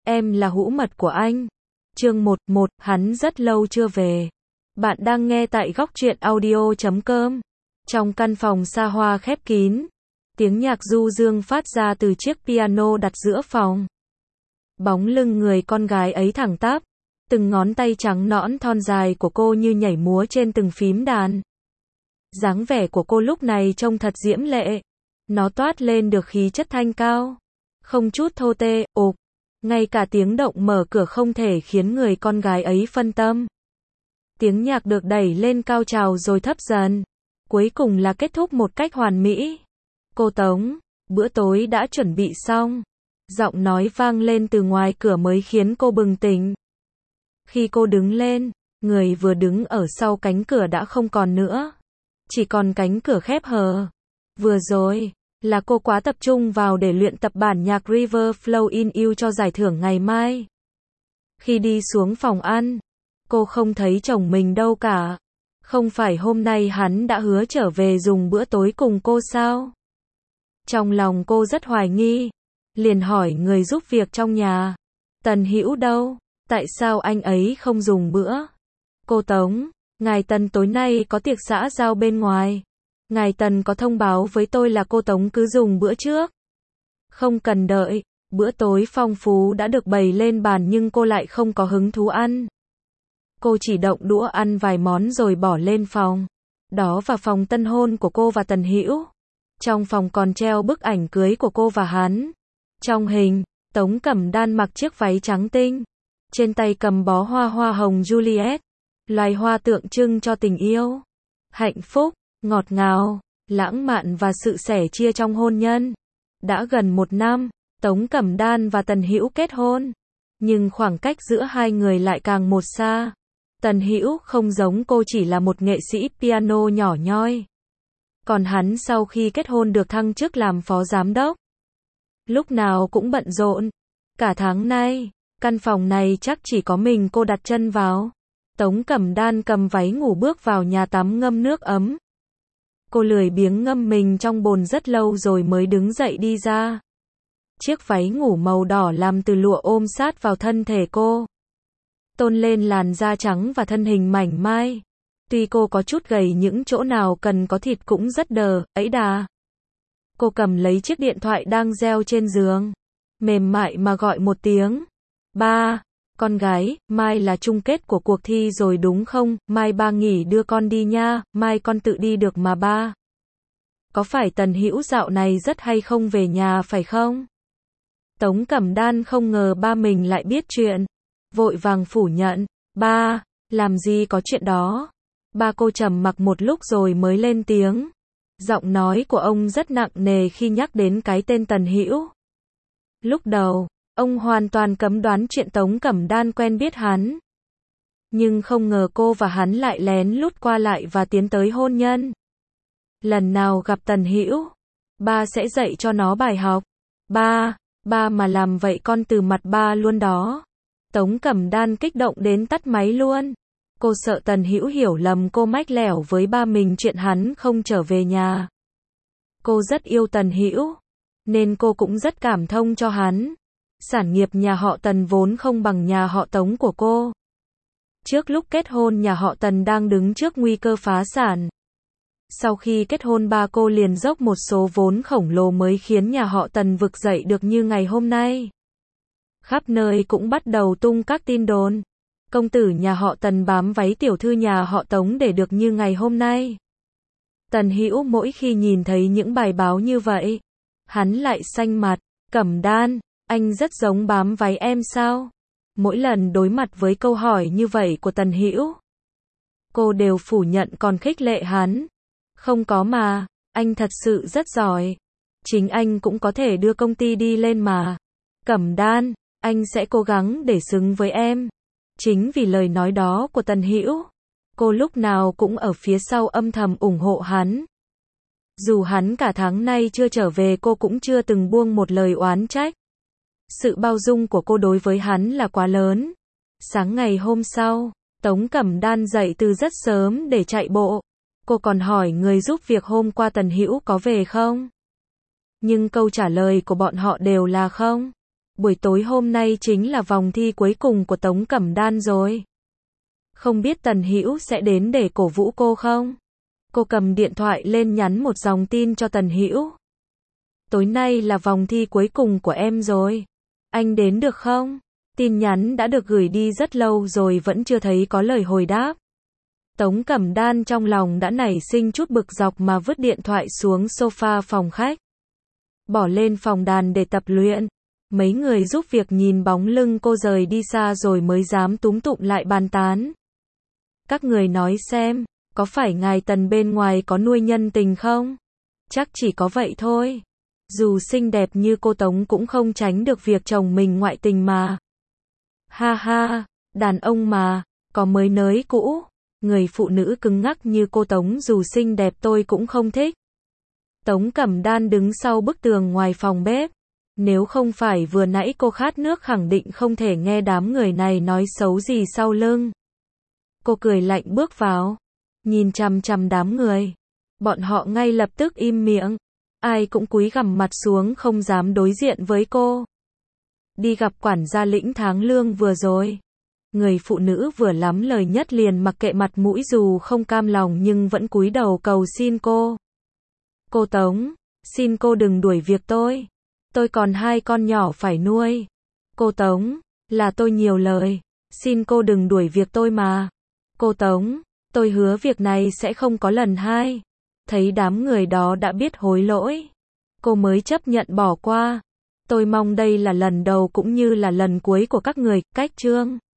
em là hũ mật của anh. Chương 11, hắn rất lâu chưa về. Bạn đang nghe tại góc truyện audio.com. Trong căn phòng xa hoa khép kín, tiếng nhạc du dương phát ra từ chiếc piano đặt giữa phòng. Bóng lưng người con gái ấy thẳng tắp, từng ngón tay trắng nõn thon dài của cô như nhảy múa trên từng phím đàn. Dáng vẻ của cô lúc này trông thật diễm lệ. Nó toát lên được khí chất thanh cao, không chút thô tê, ộp. Ngay cả tiếng động mở cửa không thể khiến người con gái ấy phân tâm. Tiếng nhạc được đẩy lên cao trào rồi thấp dần, cuối cùng là kết thúc một cách hoàn mỹ. Cô Tống, bữa tối đã chuẩn bị xong. Giọng nói vang lên từ ngoài cửa mới khiến cô bừng tỉnh. Khi cô đứng lên, người vừa đứng ở sau cánh cửa đã không còn nữa. Chỉ còn cánh cửa khép hờ. Vừa rồi, là cô quá tập trung vào để luyện tập bản nhạc River Flow in You cho giải thưởng ngày mai. Khi đi xuống phòng ăn, cô không thấy chồng mình đâu cả. Không phải hôm nay hắn đã hứa trở về dùng bữa tối cùng cô sao? Trong lòng cô rất hoài nghi, liền hỏi người giúp việc trong nhà. Tần Hữu đâu? Tại sao anh ấy không dùng bữa? Cô Tống, ngài Tần tối nay có tiệc xã giao bên ngoài. Ngài Tần có thông báo với tôi là cô Tống cứ dùng bữa trước. Không cần đợi, bữa tối phong phú đã được bày lên bàn nhưng cô lại không có hứng thú ăn. Cô chỉ động đũa ăn vài món rồi bỏ lên phòng. Đó là phòng tân hôn của cô và Tần Hữu. Trong phòng còn treo bức ảnh cưới của cô và hắn. Trong hình, Tống Cẩm Đan mặc chiếc váy trắng tinh. Trên tay cầm bó hoa hồng Juliet. Loài hoa tượng trưng cho tình yêu, hạnh phúc, ngọt ngào, lãng mạn và sự sẻ chia trong hôn nhân. Đã gần 1 năm, Tống Cẩm Đan và Tần Hữu kết hôn. Nhưng khoảng cách giữa hai người lại càng một xa. Tần Hữu không giống cô chỉ là một nghệ sĩ piano nhỏ nhoi. Còn hắn sau khi kết hôn được thăng chức làm phó giám đốc. Lúc nào cũng bận rộn. Cả tháng nay, căn phòng này chắc chỉ có mình cô đặt chân vào. Tống Cẩm Đan cầm váy ngủ bước vào nhà tắm ngâm nước ấm. Cô lười biếng ngâm mình trong bồn rất lâu rồi mới đứng dậy đi ra. Chiếc váy ngủ màu đỏ làm từ lụa ôm sát vào thân thể cô, tôn lên làn da trắng và thân hình mảnh mai. Tuy cô có chút gầy những chỗ nào cần có thịt cũng rất đờ, ấy đà. Cô cầm lấy chiếc điện thoại đang reo trên giường, mềm mại mà gọi một tiếng. Ba, con gái, mai là chung kết của cuộc thi rồi đúng không? Mai ba nghỉ đưa con đi nha, mai con tự đi được mà ba. Có phải Tần Hữu dạo này rất hay không về nhà phải không? Tống Cẩm Đan không ngờ ba mình lại biết chuyện. Vội vàng phủ nhận. Ba, làm gì có chuyện đó. Ba cô trầm mặc một lúc rồi mới lên tiếng. Giọng nói của ông rất nặng nề khi nhắc đến cái tên Tần Hữu. Lúc đầu, ông hoàn toàn cấm đoán chuyện Tống Cẩm Đan quen biết hắn. Nhưng không ngờ cô và hắn lại lén lút qua lại và tiến tới hôn nhân. Lần nào gặp Tần Hữu, ba sẽ dạy cho nó bài học. Ba mà làm vậy con từ mặt ba luôn đó. Tống Cẩm Đan kích động đến tắt máy luôn. Cô sợ Tần Hữu hiểu lầm cô mách lẻo với ba mình chuyện hắn không trở về nhà. Cô rất yêu Tần Hữu, nên cô cũng rất cảm thông cho hắn. Sản nghiệp nhà họ Tần vốn không bằng nhà họ Tống của cô. Trước lúc kết hôn nhà họ Tần đang đứng trước nguy cơ phá sản. Sau khi kết hôn ba cô liền dốc một số vốn khổng lồ mới khiến nhà họ Tần vực dậy được như ngày hôm nay. Khắp nơi cũng bắt đầu tung các tin đồn. Công tử nhà họ Tần bám váy tiểu thư nhà họ Tống để được như ngày hôm nay. Tần Hữu mỗi khi nhìn thấy những bài báo như vậy, hắn lại xanh mặt. Cẩm Đan, anh rất giống bám váy em sao? Mỗi lần đối mặt với câu hỏi như vậy của Tần Hữu, cô đều phủ nhận còn khích lệ hắn. Không có mà, anh thật sự rất giỏi. Chính anh cũng có thể đưa công ty đi lên mà. Cẩm Đan, anh sẽ cố gắng để xứng với em. Chính vì lời nói đó của Tần Hữu, cô lúc nào cũng ở phía sau âm thầm ủng hộ hắn. Dù hắn cả tháng nay chưa trở về cô cũng chưa từng buông một lời oán trách. Sự bao dung của cô đối với hắn là quá lớn. Sáng ngày hôm sau, Tống Cẩm Đan dậy từ rất sớm để chạy bộ. Cô còn hỏi người giúp việc hôm qua Tần Hữu có về không? Nhưng câu trả lời của bọn họ đều là không. Buổi tối hôm nay chính là vòng thi cuối cùng của Tống Cẩm Đan rồi. Không biết Tần Hữu sẽ đến để cổ vũ cô không? Cô cầm điện thoại lên nhắn một dòng tin cho Tần Hữu. Tối nay là vòng thi cuối cùng của em rồi. Anh đến được không? Tin nhắn đã được gửi đi rất lâu rồi vẫn chưa thấy có lời hồi đáp. Tống Cẩm Đan trong lòng đã nảy sinh chút bực dọc mà vứt điện thoại xuống sofa phòng khách. Bỏ lên phòng đàn để tập luyện. Mấy người giúp việc nhìn bóng lưng cô rời đi xa rồi mới dám túm tụm lại bàn tán. Các người nói xem, có phải ngài Tần bên ngoài có nuôi nhân tình không? Chắc chỉ có vậy thôi. Dù xinh đẹp như cô Tống cũng không tránh được việc chồng mình ngoại tình mà. Ha ha, đàn ông mà, có mới nới cũ. Người phụ nữ cứng ngắc như cô Tống dù xinh đẹp tôi cũng không thích. Tống Cẩm Đan đứng sau bức tường ngoài phòng bếp. Nếu không phải vừa nãy cô khát nước khẳng định không thể nghe đám người này nói xấu gì sau lưng. Cô cười lạnh bước vào, nhìn chằm chằm đám người. Bọn họ ngay lập tức im miệng. Ai cũng cúi gằm mặt xuống không dám đối diện với cô. Đi gặp quản gia lĩnh tháng lương vừa rồi. Người phụ nữ vừa lắm lời nhất liền mặc kệ mặt mũi dù không cam lòng nhưng vẫn cúi đầu cầu xin cô. Cô Tống, xin cô đừng đuổi việc tôi. Tôi còn 2 con nhỏ phải nuôi. Cô Tống, là tôi nhiều lời. Xin cô đừng đuổi việc tôi mà. Cô Tống, tôi hứa việc này sẽ không có lần 2. Thấy đám người đó đã biết hối lỗi. Cô mới chấp nhận bỏ qua. Tôi mong đây là lần đầu cũng như là lần cuối của các người, cách chương.